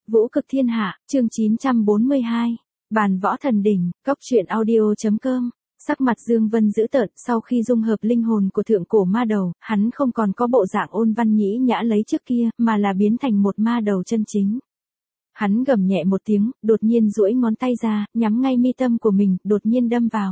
Vũ cực thiên hạ, chương 942. Bàn võ thần đỉnh, cóc truyện audio.com. Sắc mặt Dương Vân dữ tợn, sau khi dung hợp linh hồn của thượng cổ ma đầu, hắn không còn có bộ dạng ôn văn nhĩ nhã lấy trước kia, mà là biến thành một ma đầu chân chính. Hắn gầm nhẹ một tiếng, đột nhiên duỗi ngón tay ra, nhắm ngay mi tâm của mình, đột nhiên đâm vào.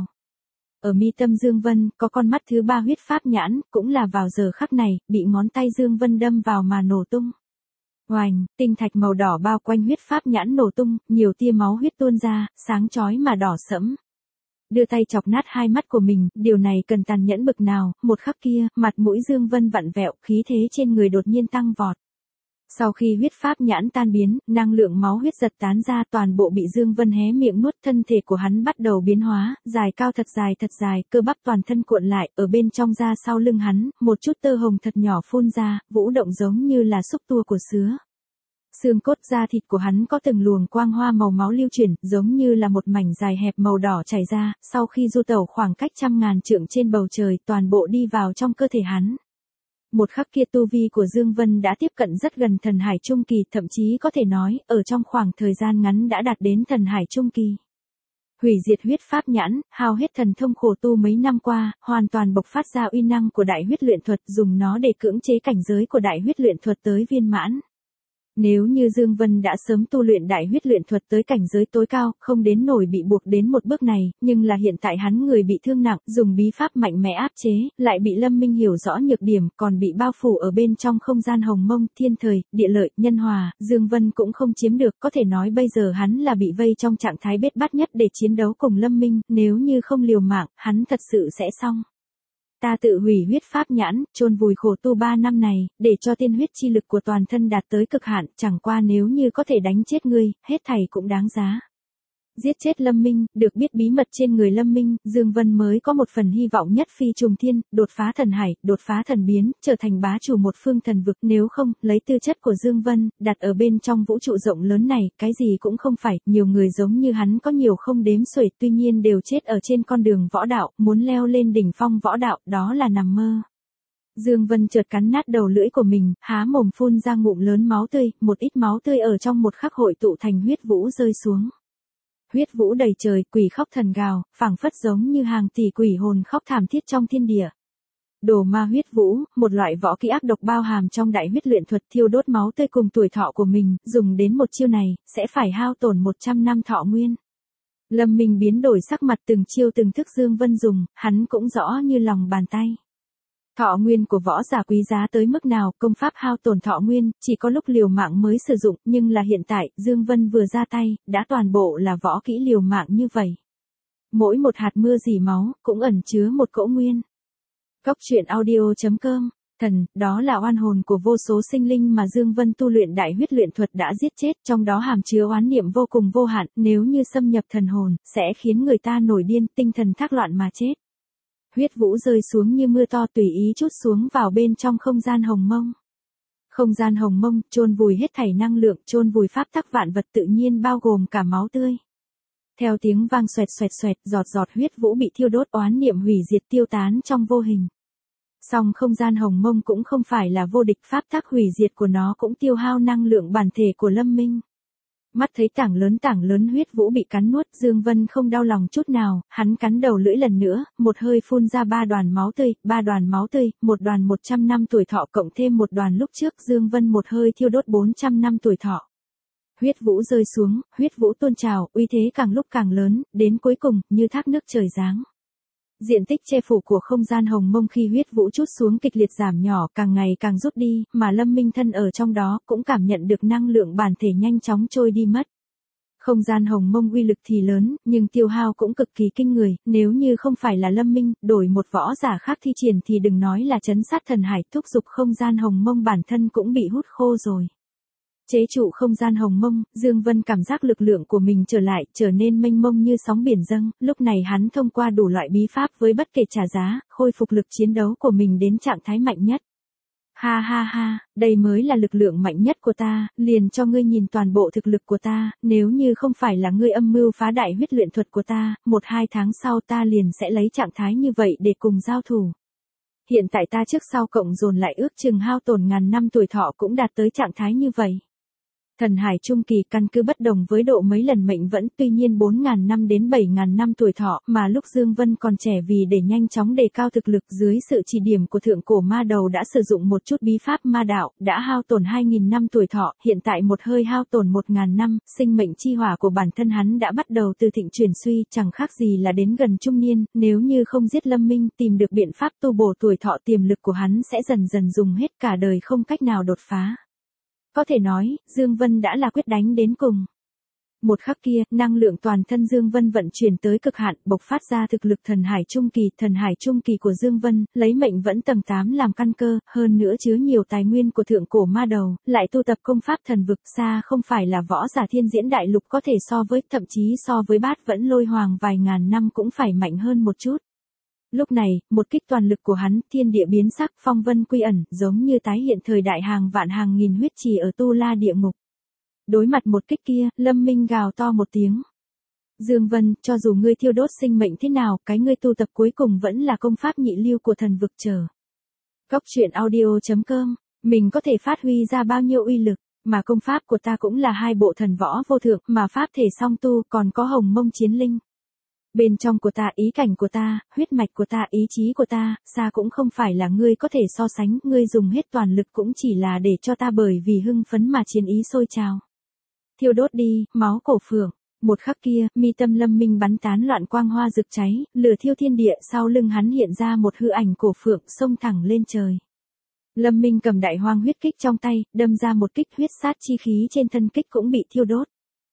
Ở mi tâm Dương Vân, có con mắt thứ ba huyết pháp nhãn, cũng là vào giờ khắc này, bị ngón tay Dương Vân đâm vào mà nổ tung. Oành, tinh thạch màu đỏ bao quanh huyết pháp nhãn nổ tung, nhiều tia máu huyết tuôn ra, sáng chói mà đỏ sẫm. Đưa tay chọc nát hai mắt của mình, điều này cần tàn nhẫn bực nào, một khắc kia, mặt mũi Dương Vân vặn vẹo, khí thế trên người đột nhiên tăng vọt. Sau khi huyết pháp nhãn tan biến, năng lượng máu huyết giật tán ra, toàn bộ bị Dương Vân hé miệng nuốt, thân thể của hắn bắt đầu biến hóa, dài cao thật dài, cơ bắp toàn thân cuộn lại, ở bên trong da sau lưng hắn, một chút tơ hồng thật nhỏ phun ra, vũ động giống như là xúc tua của sứa. Xương cốt da thịt của hắn có từng luồng quang hoa màu máu lưu chuyển, giống như là một mảnh dài hẹp màu đỏ chảy ra, sau khi du tẩu khoảng cách trăm ngàn trượng trên bầu trời, toàn bộ đi vào trong cơ thể hắn. Một khắc kia tu vi của Dương Vân đã tiếp cận rất gần thần hải trung kỳ, thậm chí có thể nói, ở trong khoảng thời gian ngắn đã đạt đến thần hải trung kỳ. Hủy diệt huyết pháp nhãn, hao hết thần thông khổ tu mấy năm qua, hoàn toàn bộc phát ra uy năng của đại huyết luyện thuật, dùng nó để cưỡng chế cảnh giới của đại huyết luyện thuật tới viên mãn. Nếu như Dương Vân đã sớm tu luyện đại huyết luyện thuật tới cảnh giới tối cao, không đến nổi bị buộc đến một bước này, nhưng là hiện tại hắn người bị thương nặng, dùng bí pháp mạnh mẽ áp chế, lại bị Lâm Minh hiểu rõ nhược điểm, còn bị bao phủ ở bên trong không gian hồng mông, thiên thời, địa lợi, nhân hòa, Dương Vân cũng không chiếm được, có thể nói bây giờ hắn là bị vây trong trạng thái bết bát nhất để chiến đấu cùng Lâm Minh, nếu như không liều mạng, hắn thật sự sẽ xong. Ta tự hủy huyết pháp nhãn, chôn vùi khổ tu 3 năm này, để cho tiên huyết chi lực của toàn thân đạt tới cực hạn, chẳng qua nếu như có thể đánh chết ngươi, hết thảy cũng đáng giá. Giết chết Lâm Minh, được biết bí mật trên người Lâm Minh, Dương Vân mới có một phần hy vọng nhất phi trùng thiên, đột phá thần hải, đột phá thần biến, trở thành bá chủ một phương thần vực, nếu không, lấy tư chất của Dương Vân, đặt ở bên trong vũ trụ rộng lớn này, cái gì cũng không phải, nhiều người giống như hắn có nhiều không đếm xuể, tuy nhiên đều chết ở trên con đường võ đạo, muốn leo lên đỉnh phong võ đạo, đó là nằm mơ. Dương Vân chợt cắn nát đầu lưỡi của mình, há mồm phun ra ngụm lớn máu tươi, một ít máu tươi ở trong một khắc hội tụ thành huyết vũ rơi xuống. Huyết vũ đầy trời, quỷ khóc thần gào, phảng phất giống như hàng tỷ quỷ hồn khóc thảm thiết trong thiên địa. Đồ ma huyết vũ, một loại võ kỹ ác độc bao hàm trong đại huyết luyện thuật, thiêu đốt máu tươi cùng tuổi thọ của mình, dùng đến một chiêu này, sẽ phải hao tổn 100 năm thọ nguyên. Lâm Minh biến đổi sắc mặt, từng chiêu từng thức Dương Vân dùng, hắn cũng rõ như lòng bàn tay. Thọ nguyên của võ giả quý giá tới mức nào, công pháp hao tổn thọ nguyên, chỉ có lúc liều mạng mới sử dụng, nhưng là hiện tại, Dương Vân vừa ra tay, đã toàn bộ là võ kỹ liều mạng như vậy. Mỗi một hạt mưa rỉ máu, cũng ẩn chứa một cỗ nguyên. Cóc truyện audio.com. Thần, đó là oan hồn của vô số sinh linh mà Dương Vân tu luyện đại huyết luyện thuật đã giết chết, trong đó hàm chứa oán niệm vô cùng vô hạn, nếu như xâm nhập thần hồn, sẽ khiến người ta nổi điên, tinh thần thác loạn mà chết. Huyết vũ rơi xuống như mưa to tùy ý trút xuống vào bên trong không gian hồng mông. Không gian hồng mông, chôn vùi hết thảy năng lượng, chôn vùi pháp tắc vạn vật tự nhiên bao gồm cả máu tươi. Theo tiếng vang xoẹt, giọt huyết vũ bị thiêu đốt, oán niệm hủy diệt tiêu tán trong vô hình. Song không gian hồng mông cũng không phải là vô địch, pháp tắc hủy diệt của nó cũng tiêu hao năng lượng bản thể của Lâm Minh. Mắt thấy tảng lớn huyết vũ bị cắn nuốt, Dương Vân không đau lòng chút nào, hắn cắn đầu lưỡi lần nữa, một hơi phun ra 3 đoàn máu tươi, một đoàn 100 năm tuổi thọ cộng thêm một đoàn lúc trước, Dương Vân một hơi thiêu đốt 400 năm tuổi thọ. Huyết vũ rơi xuống, huyết vũ tuôn trào, uy thế càng lúc càng lớn, đến cuối cùng, như thác nước trời giáng. Diện tích che phủ của không gian hồng mông khi huyết vũ trút xuống kịch liệt giảm nhỏ, càng ngày càng rút đi, mà Lâm Minh thân ở trong đó cũng cảm nhận được năng lượng bản thể nhanh chóng trôi đi mất. Không gian hồng mông uy lực thì lớn, nhưng tiêu hao cũng cực kỳ kinh người, nếu như không phải là Lâm Minh, đổi một võ giả khác thi triển thì đừng nói là trấn sát thần hải, thúc dục không gian hồng mông bản thân cũng bị hút khô rồi. Chế trụ không gian hồng mông, Dương Vân cảm giác lực lượng của mình trở lại, trở nên mênh mông như sóng biển dâng, lúc này hắn thông qua đủ loại bí pháp với bất kể trả giá, khôi phục lực chiến đấu của mình đến trạng thái mạnh nhất. Ha, đây mới là lực lượng mạnh nhất của ta, liền cho ngươi nhìn toàn bộ thực lực của ta, nếu như không phải là ngươi âm mưu phá đại huyết luyện thuật của ta, 1-2 tháng sau ta liền sẽ lấy trạng thái như vậy để cùng giao thủ. Hiện tại ta trước sau cộng dồn lại ước chừng hao tổn ngàn năm tuổi thọ cũng đạt tới trạng thái như vậy. Thần hải trung kỳ căn cứ bất đồng với độ mấy lần mệnh vẫn, tuy nhiên 4.000 năm đến 7.000 năm tuổi thọ, mà lúc Dương Vân còn trẻ vì để nhanh chóng đề cao thực lực dưới sự chỉ điểm của thượng cổ ma đầu đã sử dụng một chút bí pháp ma đạo, đã hao tổn 2.000 năm tuổi thọ, hiện tại một hơi hao tổn 1.000 năm, sinh mệnh chi hỏa của bản thân hắn đã bắt đầu từ thịnh chuyển suy, chẳng khác gì là đến gần trung niên, nếu như không giết Lâm Minh, tìm được biện pháp tu bổ tuổi thọ, tiềm lực của hắn sẽ dần dần dùng hết, cả đời không cách nào đột phá. Có thể nói, Dương Vân đã là quyết đánh đến cùng. Một khắc kia, năng lượng toàn thân Dương Vân vận chuyển tới cực hạn, bộc phát ra thực lực thần hải trung kỳ của Dương Vân, lấy mệnh vẫn tầng 8 làm căn cơ, hơn nữa chứa nhiều tài nguyên của thượng cổ ma đầu, lại tu tập công pháp thần vực, xa không phải là võ giả thiên diễn đại lục có thể so với, thậm chí so với Bát Vẫn Lôi Hoàng vài ngàn năm cũng phải mạnh hơn một chút. Lúc này, một kích toàn lực của hắn, thiên địa biến sắc, phong vân quy ẩn, giống như tái hiện thời đại hàng vạn hàng nghìn huyết trì ở Tu La địa ngục. Đối mặt một kích kia, Lâm Minh gào to một tiếng. Dương Vân, cho dù ngươi thiêu đốt sinh mệnh thế nào, cái ngươi tu tập cuối cùng vẫn là công pháp nhị lưu của thần vực chờ. Góc truyện audio.com, mình có thể phát huy ra bao nhiêu uy lực, mà công pháp của ta cũng là 2 bộ thần võ vô thượng, mà pháp thể song tu, còn có hồng mông chiến linh. Bên trong của ta, ý cảnh của ta, huyết mạch của ta, ý chí của ta, xa cũng không phải là ngươi có thể so sánh, ngươi dùng hết toàn lực cũng chỉ là để cho ta bởi vì hưng phấn mà chiến ý sôi trào. Thiêu đốt đi, máu cổ phượng. Một khắc kia, mi tâm Lâm Minh bắn tán loạn quang hoa rực cháy, lửa thiêu thiên địa, sau lưng hắn hiện ra một hư ảnh cổ phượng xông thẳng lên trời. Lâm Minh cầm đại hoang huyết kích trong tay, đâm ra một kích, huyết sát chi khí trên thân kích cũng bị thiêu đốt.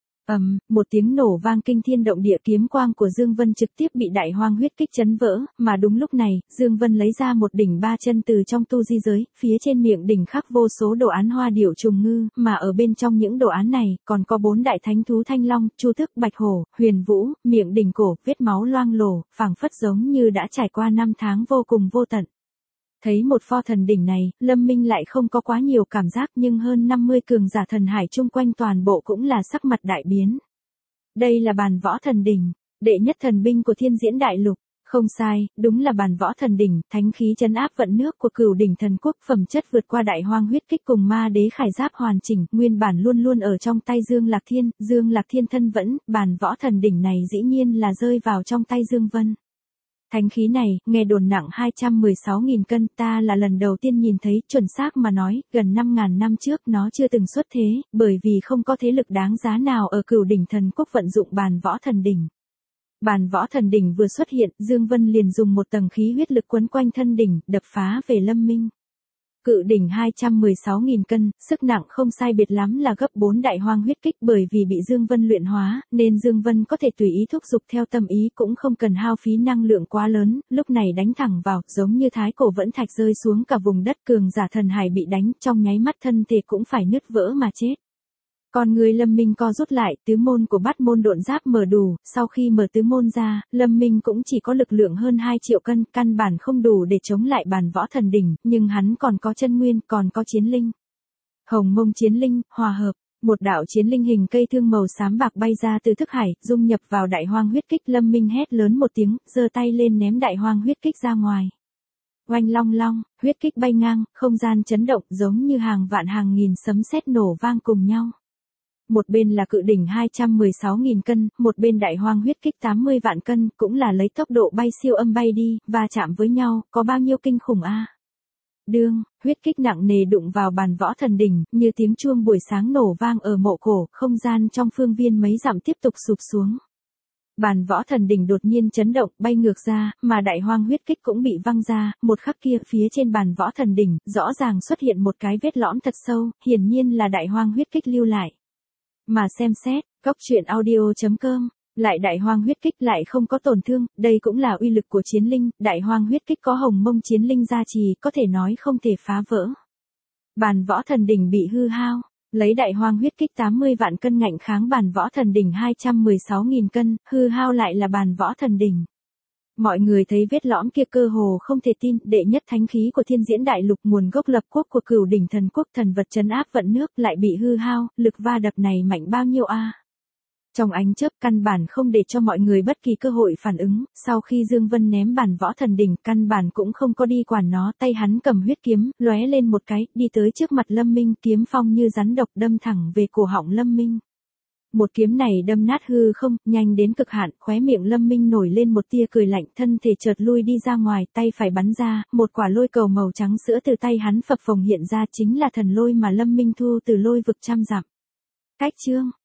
Một tiếng nổ vang kinh thiên động địa, kiếm quang của Dương Vân trực tiếp bị đại hoang huyết kích chấn vỡ, mà đúng lúc này, Dương Vân lấy ra một đỉnh 3 chân từ trong tu di giới, phía trên miệng đỉnh khắc vô số đồ án hoa điểu trùng ngư, mà ở bên trong những đồ án này, còn có 4 đại thánh thú thanh long, chu tước, bạch hổ, huyền vũ, miệng đỉnh cổ, vết máu loang lổ, phảng phất giống như đã trải qua 5 tháng vô cùng vô tận. Thấy một pho thần đỉnh này, Lâm Minh lại không có quá nhiều cảm giác, nhưng hơn 50 cường giả thần hải chung quanh toàn bộ cũng là sắc mặt đại biến. Đây là bàn võ thần đỉnh, đệ nhất thần binh của thiên diễn đại lục. Không sai, đúng là bàn võ thần đỉnh, thánh khí trấn áp vận nước của Cửu đỉnh thần quốc, phẩm chất vượt qua đại hoang huyết kích cùng ma đế khải giáp hoàn chỉnh, nguyên bản luôn luôn ở trong tay Dương Lạc Thiên thân vẫn, bàn võ thần đỉnh này dĩ nhiên là rơi vào trong tay Dương Vân. Thánh khí này, nghe đồn nặng 216.000 cân, ta là lần đầu tiên nhìn thấy, chuẩn xác mà nói, gần 5.000 năm trước nó chưa từng xuất thế, bởi vì không có thế lực đáng giá nào ở Cửu đỉnh thần quốc vận dụng bàn võ thần đỉnh. Bàn võ thần đỉnh vừa xuất hiện, Dương Vân liền dùng một tầng khí huyết lực quấn quanh thân đỉnh, đập phá về Lâm Minh. Cự đỉnh 216.000 cân, sức nặng không sai biệt lắm là gấp 4 đại hoang huyết kích, bởi vì bị Dương Vân luyện hóa, nên Dương Vân có thể tùy ý thúc dục theo tâm ý, cũng không cần hao phí năng lượng quá lớn, lúc này đánh thẳng vào, giống như thái cổ vẫn thạch rơi xuống cả vùng đất, cường giả thần hải bị đánh, trong nháy mắt thân thể cũng phải nứt vỡ mà chết. Còn người Lâm Minh co rút lại, tứ môn của Bát môn độn giáp mở đủ, sau khi mở tứ môn ra, Lâm Minh cũng chỉ có lực lượng hơn 2 triệu cân, căn bản không đủ để chống lại bàn võ thần đỉnh, nhưng hắn còn có chân nguyên, còn có chiến linh. Hồng mông chiến linh, hòa hợp, một đạo chiến linh hình cây thương màu xám bạc bay ra từ thức hải, dung nhập vào đại hoang huyết kích. Lâm Minh hét lớn một tiếng, giơ tay lên ném đại hoang huyết kích ra ngoài. Oanh long long, huyết kích bay ngang, không gian chấn động, giống như hàng vạn hàng nghìn sấm sét nổ vang cùng nhau. Một bên là cự đỉnh 216.000 cân, một bên đại hoang huyết kích 80 vạn cân, cũng là lấy tốc độ bay siêu âm bay đi, và chạm với nhau, có bao nhiêu kinh khủng a. Đương, huyết kích nặng nề đụng vào bàn võ thần đỉnh, như tiếng chuông buổi sáng nổ vang ở mộ cổ, không gian trong phương viên mấy dặm tiếp tục sụp xuống. Bàn võ thần đỉnh đột nhiên chấn động, bay ngược ra, mà đại hoang huyết kích cũng bị văng ra, một khắc kia, phía trên bàn võ thần đỉnh, rõ ràng xuất hiện một cái vết lõm thật sâu, hiển nhiên là đại hoang huyết kích lưu lại. Mà xem xét, góc truyện audio.com, lại đại hoang huyết kích lại không có tổn thương, đây cũng là uy lực của chiến linh, đại hoang huyết kích có hồng mông chiến linh gia trì, có thể nói không thể phá vỡ. Bàn võ thần đỉnh bị hư hao, lấy đại hoang huyết kích 80 vạn cân ngạnh kháng bàn võ thần đỉnh 216.000 cân, hư hao lại là bàn võ thần đỉnh. Mọi người thấy vết lõm kia cơ hồ không thể tin, đệ nhất thánh khí của thiên diễn đại lục, nguồn gốc lập quốc của Cửu đỉnh thần quốc, thần vật trấn áp vận nước lại bị hư hao, lực va đập này mạnh bao nhiêu a? Trong ánh chớp căn bản không để cho mọi người bất kỳ cơ hội phản ứng, sau khi Dương Vân ném bản võ thần đỉnh căn bản cũng không có đi quản nó, tay hắn cầm huyết kiếm, lóe lên một cái, đi tới trước mặt Lâm Minh, kiếm phong như rắn độc đâm thẳng về cổ họng Lâm Minh. Một kiếm này đâm nát hư không, nhanh đến cực hạn, khóe miệng Lâm Minh nổi lên một tia cười lạnh, thân thể chợt lui đi ra ngoài, tay phải bắn ra, một quả lôi cầu màu trắng sữa từ tay hắn phập phồng hiện ra, chính là thần lôi mà Lâm Minh thu từ lôi vực trăm dặm. Cách chương